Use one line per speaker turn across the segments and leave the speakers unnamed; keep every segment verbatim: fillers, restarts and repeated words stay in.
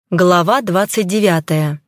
Глава двадцать девятая.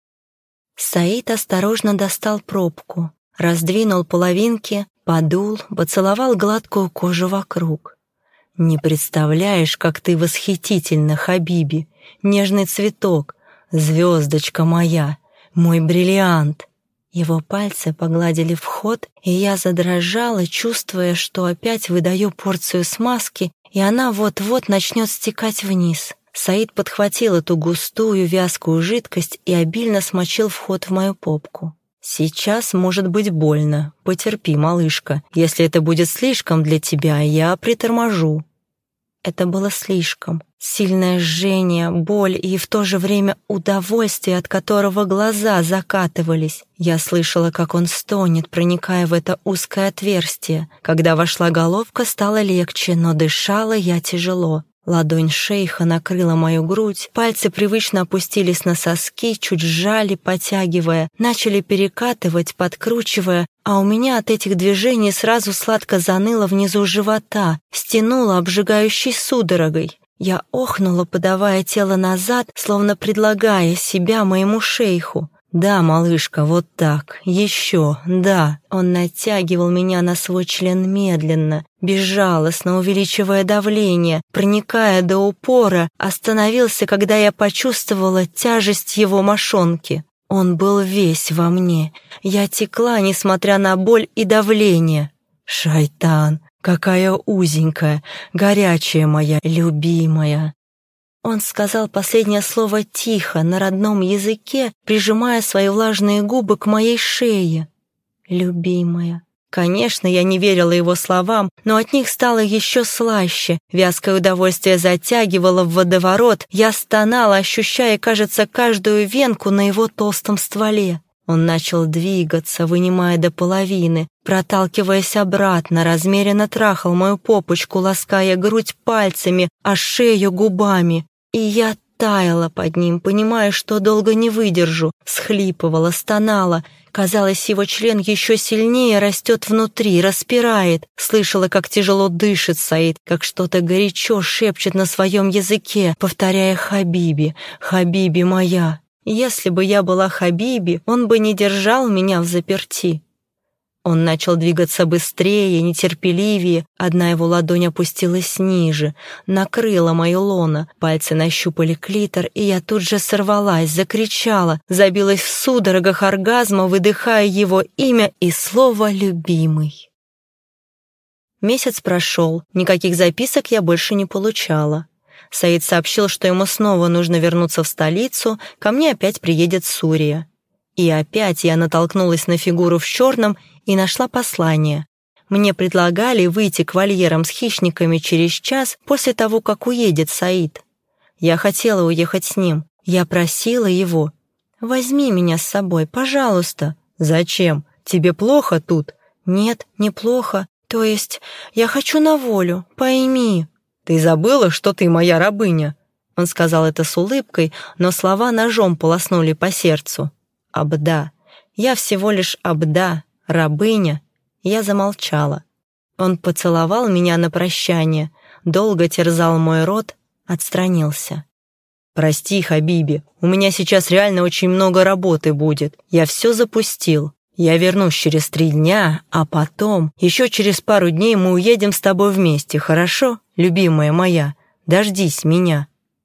Саид осторожно достал пробку, раздвинул половинки, подул, поцеловал гладкую кожу вокруг. «Не представляешь, как ты восхитительна, Хабиби, нежный цветок, звездочка моя, мой бриллиант». Его пальцы погладили вход, и я задрожала, чувствуя, что опять выдаю порцию смазки, и она вот-вот начнет стекать вниз. Саид подхватил эту густую, вязкую жидкость и обильно смочил вход в мою попку. «Сейчас может быть больно. Потерпи, малышка. Если это будет слишком для тебя, я приторможу». Это было слишком. Сильное жжение, боль и в то же время удовольствие, от которого глаза закатывались. Я слышала, как он стонет, проникая в это узкое отверстие. Когда вошла головка, стало легче, но дышала я тяжело. Ладонь шейха накрыла мою грудь, пальцы привычно опустились на соски, чуть сжали, потягивая, начали перекатывать, подкручивая, а у меня от этих движений сразу сладко заныло внизу живота, стянуло обжигающей судорогой. Я охнула, подавая тело назад, словно предлагая себя моему шейху. «Да, малышка, вот так, еще, да». Он натягивал меня на свой член медленно, безжалостно, увеличивая давление, проникая до упора, остановился, когда я почувствовала тяжесть его мошонки. Он был весь во мне. Я текла, несмотря на боль и давление. «Шайтан, какая узенькая, горячая моя, любимая». Он сказал последнее слово тихо, на родном языке, прижимая свои влажные губы к моей шее. «Любимая». Конечно, я не верила его словам, но от них стало еще слаще. Вязкое удовольствие затягивало в водоворот. Я стонала, ощущая, кажется, каждую венку на его толстом стволе. Он начал двигаться, вынимая до половины, проталкиваясь обратно, размеренно трахал мою попочку, лаская грудь пальцами, а шею губами. И я таяла под ним, понимая, что долго не выдержу, схлипывала, стонала. Казалось, его член еще сильнее растет внутри, распирает. Слышала, как тяжело дышит Саид, как что-то горячо шепчет на своем языке, повторяя «Хабиби, Хабиби моя». Если бы я была Хабиби, он бы не держал меня взаперти. Он начал двигаться быстрее, нетерпеливее. Одна его ладонь опустилась ниже, накрыла мое лоно. Пальцы нащупали клитор, и я тут же сорвалась, закричала, забилась в судорогах оргазма, выдыхая его имя и слово «любимый». Месяц прошел, никаких записок я больше не получала. Саид сообщил, что ему снова нужно вернуться в столицу, ко мне опять приедет Сурия. И опять я натолкнулась на фигуру в черном и нашла послание. Мне предлагали выйти к вольерам с хищниками через час после того, как уедет Саид. Я хотела уехать с ним. Я просила его: «Возьми меня с собой, пожалуйста». «Зачем? Тебе плохо тут?» «Нет, неплохо. То есть я хочу на волю, пойми». «Ты забыла, что ты моя рабыня?» Он сказал это с улыбкой, но слова ножом полоснули по сердцу. «Абда. Я всего лишь Абда, рабыня». Я замолчала. Он поцеловал меня на прощание, долго терзал мой рот, отстранился. «Прости, Хабиби, у меня сейчас реально очень много работы будет. Я все запустил. Я вернусь через три дня, а потом, еще через пару дней мы уедем с тобой вместе, хорошо, любимая моя? Дождись меня».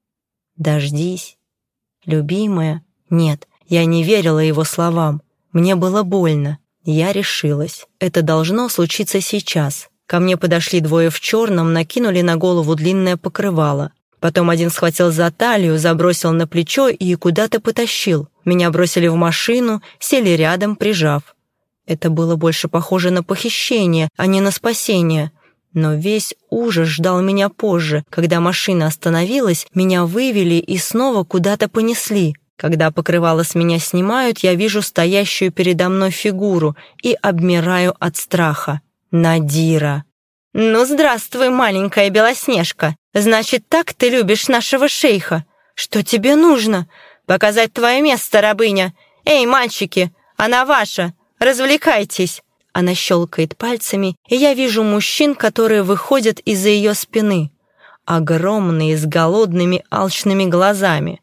«Дождись? Любимая?» Нет, я не верила его словам. Мне было больно. Я решилась. Это должно случиться сейчас. Ко мне подошли двое в черном, накинули на голову длинное покрывало. Потом один схватил за талию, забросил на плечо и куда-то потащил. Меня бросили в машину, сели рядом, прижав. Это было больше похоже на похищение, а не на спасение. Но весь ужас ждал меня позже. Когда машина остановилась, меня вывели и снова куда-то понесли. Когда покрывало с меня снимают, я вижу стоящую передо мной фигуру и обмираю от страха. Надира. «Ну, здравствуй, маленькая Белоснежка. Значит, так ты любишь нашего шейха? Что тебе нужно? Показать твое место, рабыня. Эй, мальчики, она ваша. Развлекайтесь». Она щелкает пальцами, и я вижу мужчин, которые выходят из-за ее спины. Огромные, с голодными, алчными глазами.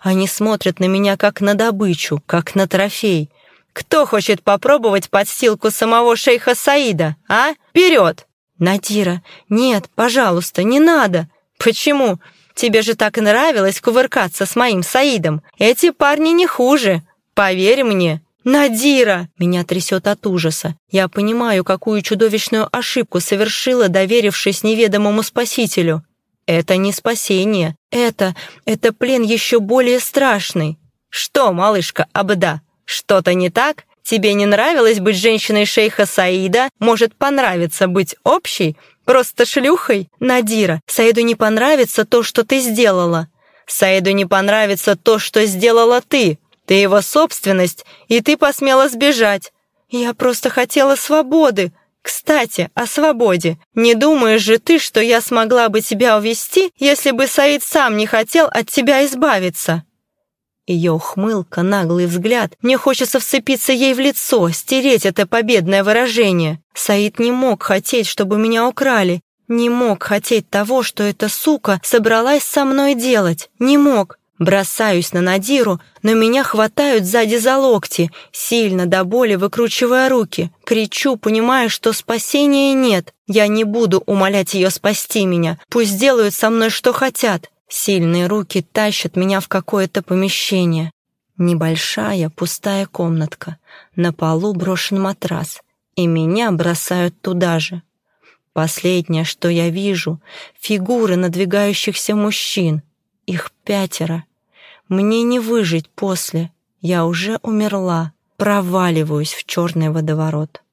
Они смотрят на меня как на добычу, как на трофей. Кто хочет попробовать подстилку самого шейха Саида, а? Вперед! Надира, нет, пожалуйста, не надо. Почему? Тебе же так и нравилось кувыркаться с моим Саидом. Эти парни не хуже, поверь мне. Надира! Меня трясет от ужаса. Я понимаю, какую чудовищную ошибку совершила, доверившись неведомому спасителю. Это не спасение. Это... это плен еще более страшный. Что, малышка Абда, что-то не так? Тебе не нравилось быть женщиной шейха Саида? Может, понравится быть общей? Просто шлюхой? Надира, Саиду не понравится то, что ты сделала. Саиду не понравится то, что сделала ты. Ты его собственность, и ты посмела сбежать. Я просто хотела свободы. Кстати, о свободе. Не думаешь же ты, что я смогла бы тебя увести, если бы Саид сам не хотел от тебя избавиться?» Ее ухмылка, наглый взгляд. Мне хочется вцепиться ей в лицо, стереть это победное выражение. Саид не мог хотеть, чтобы меня украли. Не мог хотеть того, что эта сука собралась со мной делать. Не мог. Бросаюсь на Надиру, но меня хватают сзади за локти, сильно до боли выкручивая руки. Кричу, понимая, что спасения нет. Я не буду умолять ее спасти меня. Пусть делают со мной, что хотят. Сильные руки тащат меня в какое-то помещение. Небольшая пустая комнатка. На полу брошен матрас, и меня бросают туда же. Последнее, что я вижу, фигуры надвигающихся мужчин. Их пятеро. Мне не выжить после. Я уже умерла. Проваливаюсь в черный водоворот.